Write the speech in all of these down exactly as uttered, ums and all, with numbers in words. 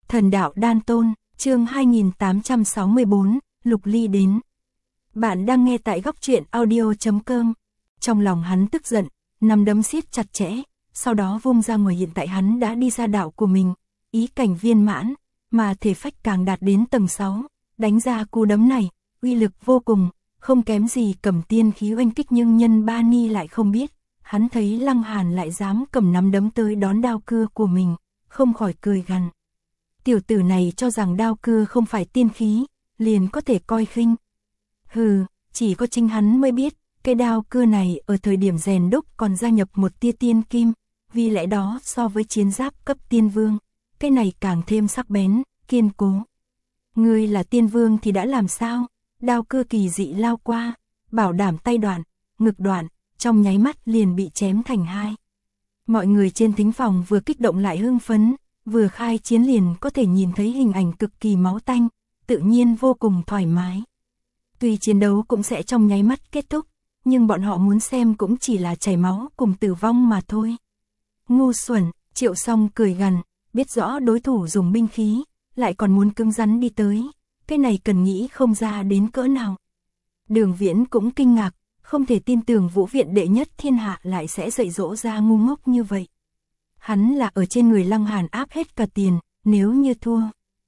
Thần đạo đan tôn, chương hai nghìn tám trăm sáu mươi bốn, Lục Ly đến. Bạn đang nghe tại góc truyện audio chấm com. Trong lòng hắn tức giận, nắm đấm siết chặt chẽ, sau đó vung ra ngoài. Hiện tại hắn đã đi ra đạo của mình, ý cảnh viên mãn, mà thể phách càng đạt đến tầng sáu, đánh ra cú đấm này, uy lực vô cùng, không kém gì cầm tiên khí oanh kích. Nhưng Nhân Ba Ni lại không biết, hắn thấy Lăng Hàn lại dám cầm nắm đấm tới đón đao cưa của mình, không khỏi cười gằn. Tiểu tử này cho rằng đao cưa không phải tiên khí, liền có thể coi khinh. Hừ, chỉ có chính hắn mới biết, cái đao cưa này ở thời điểm rèn đúc còn gia nhập một tia tiên kim, vì lẽ đó so với chiến giáp cấp tiên vương, cái này càng thêm sắc bén, kiên cố. Ngươi là tiên vương thì đã làm sao? Đao cưa kỳ dị lao qua, bảo đảm tay đoạn, ngực đoạn, trong nháy mắt liền bị chém thành hai. Mọi người trên thính phòng vừa kích động lại hưng phấn, vừa khai chiến liền có thể nhìn thấy hình ảnh cực kỳ máu tanh, tự nhiên vô cùng thoải mái. Tuy chiến đấu cũng sẽ trong nháy mắt kết thúc, nhưng bọn họ muốn xem cũng chỉ là chảy máu cùng tử vong mà thôi. Ngu xuẩn, Triệu Song cười gằn, biết rõ đối thủ dùng binh khí, lại còn muốn cứng rắn đi tới, cái này cần nghĩ không ra đến cỡ nào. Đường Viễn cũng kinh ngạc, không thể tin tưởng Vũ viện đệ nhất thiên hạ lại sẽ dạy dỗ ra ngu ngốc như vậy. Hắn là ở trên người Lăng Hàn áp hết cả tiền, nếu như thua.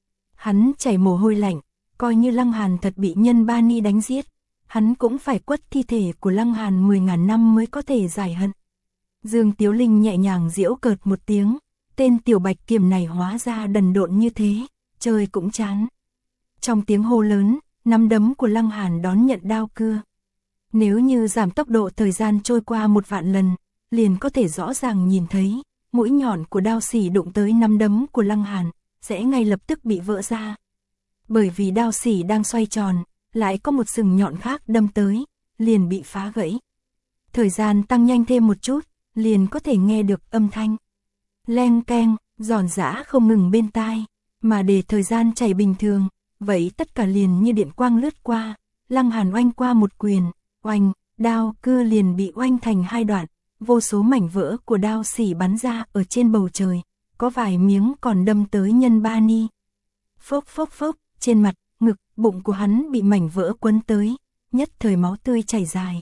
Hắn chảy mồ hôi lạnh, coi như Lăng Hàn thật bị Nhân Ba Ni đánh giết, hắn cũng phải quất thi thể của Lăng Hàn mười ngàn năm mới có thể giải hận. Dương Tiếu Linh nhẹ nhàng giễu cợt một tiếng, tên tiểu bạch kiểm này hóa ra đần độn như thế, chơi cũng chán. Trong tiếng hô lớn, nắm đấm của Lăng Hàn đón nhận đao cưa. Nếu như giảm tốc độ thời gian trôi qua một vạn lần, liền có thể rõ ràng nhìn thấy, mũi nhọn của đao xỉ đụng tới nắm đấm của Lăng Hàn, sẽ ngay lập tức bị vỡ ra. Bởi vì đao xỉ đang xoay tròn, lại có một sừng nhọn khác đâm tới, liền bị phá gãy. Thời gian tăng nhanh thêm một chút, liền có thể nghe được âm thanh leng keng, giòn giã không ngừng bên tai, mà để thời gian chảy bình thường, vậy tất cả liền như điện quang lướt qua. Lăng Hàn oanh qua một quyền, oanh, đao cưa liền bị oanh thành hai đoạn, vô số mảnh vỡ của đao xỉ bắn ra ở trên bầu trời, có vài miếng còn đâm tới Nhân Ba Ni. Phốc phốc phốc, trên mặt, ngực, bụng của hắn bị mảnh vỡ quấn tới, nhất thời máu tươi chảy dài.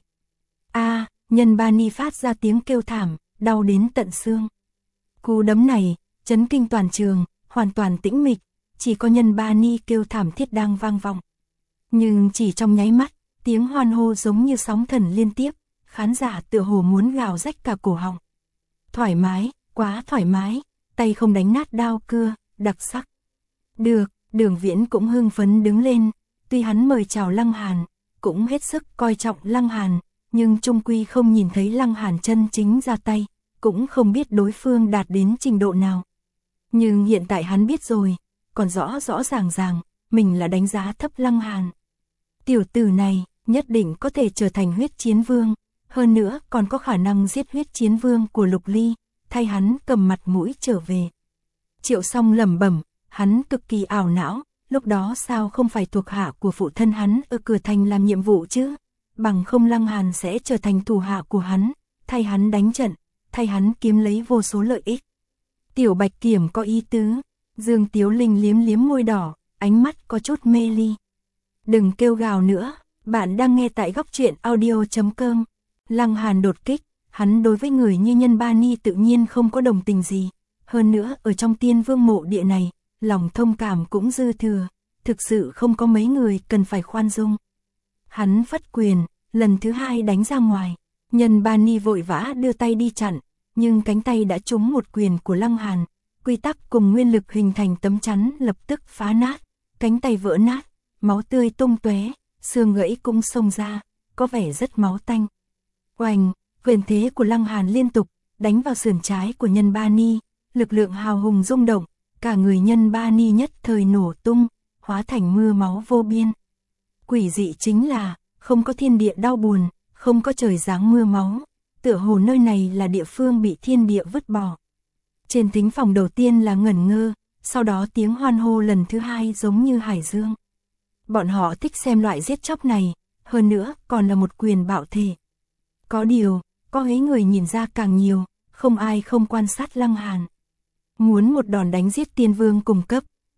A, Nhân Ba Ni phát ra tiếng kêu thảm, đau đến tận xương. Cú đấm này, chấn kinh toàn trường, hoàn toàn tĩnh mịch, chỉ có Nhân Ba Ni kêu thảm thiết đang vang vọng. Nhưng chỉ trong nháy mắt, tiếng hoan hô giống như sóng thần liên tiếp, khán giả tựa hồ muốn gào rách cả cổ họng. Thoải mái, quá thoải mái, tay không đánh nát đao cưa, đặc sắc. Được, Đường Viễn cũng hưng phấn đứng lên, tuy hắn mời chào Lăng Hàn, cũng hết sức coi trọng Lăng Hàn, nhưng chung quy không nhìn thấy Lăng Hàn chân chính ra tay, cũng không biết đối phương đạt đến trình độ nào. Nhưng hiện tại hắn biết rồi, còn rõ rõ ràng ràng, mình là đánh giá thấp Lăng Hàn. Tiểu tử này, nhất định có thể trở thành huyết chiến vương, hơn nữa còn có khả năng giết huyết chiến vương của Lục Ly, thay hắn cầm mặt mũi trở về. Triệu Song lẩm bẩm, hắn cực kỳ ảo não, lúc đó sao không phải thuộc hạ của phụ thân hắn ở cửa thành làm nhiệm vụ chứ, bằng không Lăng Hàn sẽ trở thành thủ hạ của hắn, thay hắn đánh trận, thay hắn kiếm lấy vô số lợi ích. Tiểu bạch kiểm có ý tứ, Dương Tiếu Linh liếm liếm môi đỏ, ánh mắt có chút mê ly. Đừng kêu gào nữa, bạn đang nghe tại góc truyện audio chấm com. Lăng Hàn đột kích, hắn đối với người như Nhân Ba Ni tự nhiên không có đồng tình gì, hơn nữa ở trong tiên vương mộ địa này, lòng thông cảm cũng dư thừa, thực sự không có mấy người cần phải khoan dung. Hắn phất quyền, lần thứ hai đánh ra ngoài, Nhân Ba Ni vội vã đưa tay đi chặn, nhưng cánh tay đã trúng một quyền của Lăng Hàn, quy tắc cùng nguyên lực hình thành tấm chắn lập tức phá nát, cánh tay vỡ nát, máu tươi tung tóe, xương gãy cũng xông ra, có vẻ rất máu tanh. Oanh, quyền thế của Lăng Hàn liên tục đánh vào sườn trái của Nhân Ba Ni, lực lượng hào hùng rung động, cả người Nhân Ba Ni nhất thời nổ tung, hóa thành mưa máu vô biên. Quỷ dị chính là, không có thiên địa đau buồn, không có trời giáng mưa máu, tựa hồ nơi này là địa phương bị thiên địa vứt bỏ. Trên thính phòng đầu tiên là ngẩn ngơ, sau đó tiếng hoan hô lần thứ hai giống như hải dương. Bọn họ thích xem loại giết chóc này, hơn nữa còn là một quyền bạo thể. Có điều, có mấy người nhìn ra càng nhiều, không ai không quan sát Lăng Hàn. Muốn một đòn đánh giết tiên vương cùng cấp,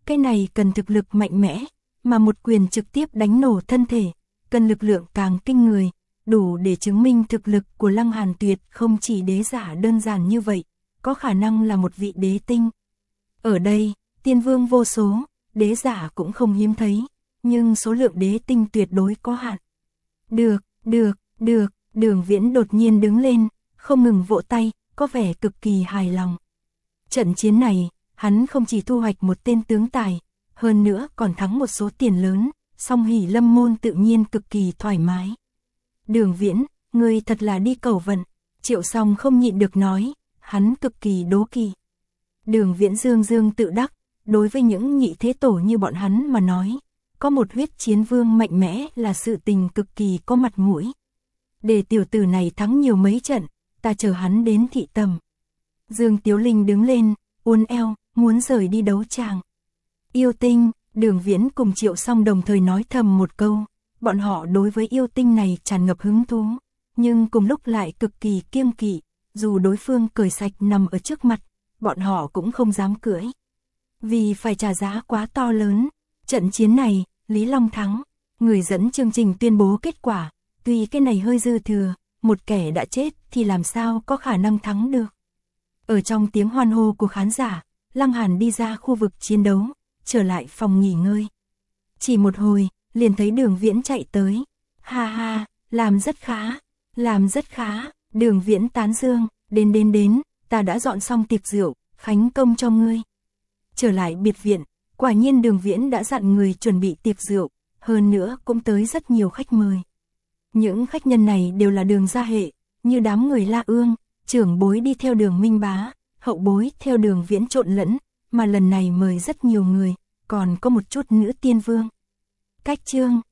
Cái này cần thực lực mạnh mẽ, mà một quyền trực tiếp đánh nổ thân thể, cần lực lượng càng kinh người, đủ để chứng minh thực lực của Lăng Hàn tuyệt không chỉ đế giả đơn giản như vậy, có khả năng là một vị đế tinh. Ở đây, tiên vương vô số, đế giả cũng không hiếm thấy, nhưng số lượng đế tinh tuyệt đối có hạn. Được, được, được, Đường Viễn đột nhiên đứng lên, không ngừng vỗ tay, có vẻ cực kỳ hài lòng. Trận chiến này, hắn không chỉ thu hoạch một tên tướng tài, hơn nữa còn thắng một số tiền lớn, song Hỉ Lâm môn tự nhiên cực kỳ thoải mái. Đường Viễn, ngươi thật là đi cầu vận, Triệu Song không nhịn được nói, hắn cực kỳ đố kỵ. Đường Viễn dương dương tự đắc, đối với những nhị thế tổ như bọn hắn mà nói, có một huyết chiến vương mạnh mẽ là sự tình cực kỳ có mặt mũi. Để tiểu tử này thắng nhiều mấy trận, ta chờ hắn đến thị tầm. Dương Tiếu Linh đứng lên, uốn eo, muốn rời đi đấu tràng. Yêu tinh, Đường Viễn cùng Triệu Song đồng thời nói thầm một câu, bọn họ đối với yêu tinh này tràn ngập hứng thú, nhưng cùng lúc lại cực kỳ kiêng kỵ, dù đối phương cởi sạch nằm ở trước mặt, bọn họ cũng không dám cưỡi. Vì phải trả giá quá to lớn, trận chiến này, Lý Long thắng, người dẫn chương trình tuyên bố kết quả, tuy cái này hơi dư thừa, một kẻ đã chết thì làm sao có khả năng thắng được. Ở trong tiếng hoan hô của khán giả, Lăng Hàn đi ra khu vực chiến đấu, trở lại phòng nghỉ ngơi. Chỉ một hồi, liền thấy Đường Viễn chạy tới. Ha ha, làm rất khá, làm rất khá, Đường Viễn tán dương, đến đến đến, ta đã dọn xong tiệc rượu, khánh công cho ngươi. Trở lại biệt viện, quả nhiên Đường Viễn đã dặn người chuẩn bị tiệc rượu, hơn nữa cũng tới rất nhiều khách mời. Những khách nhân này đều là Đường gia hệ, như đám người La Ương, trưởng bối đi theo Đường Minh Bá, hậu bối theo Đường Viễn trộn lẫn, mà lần này mời rất nhiều người, còn có một chút nữ tiên vương. Cách chương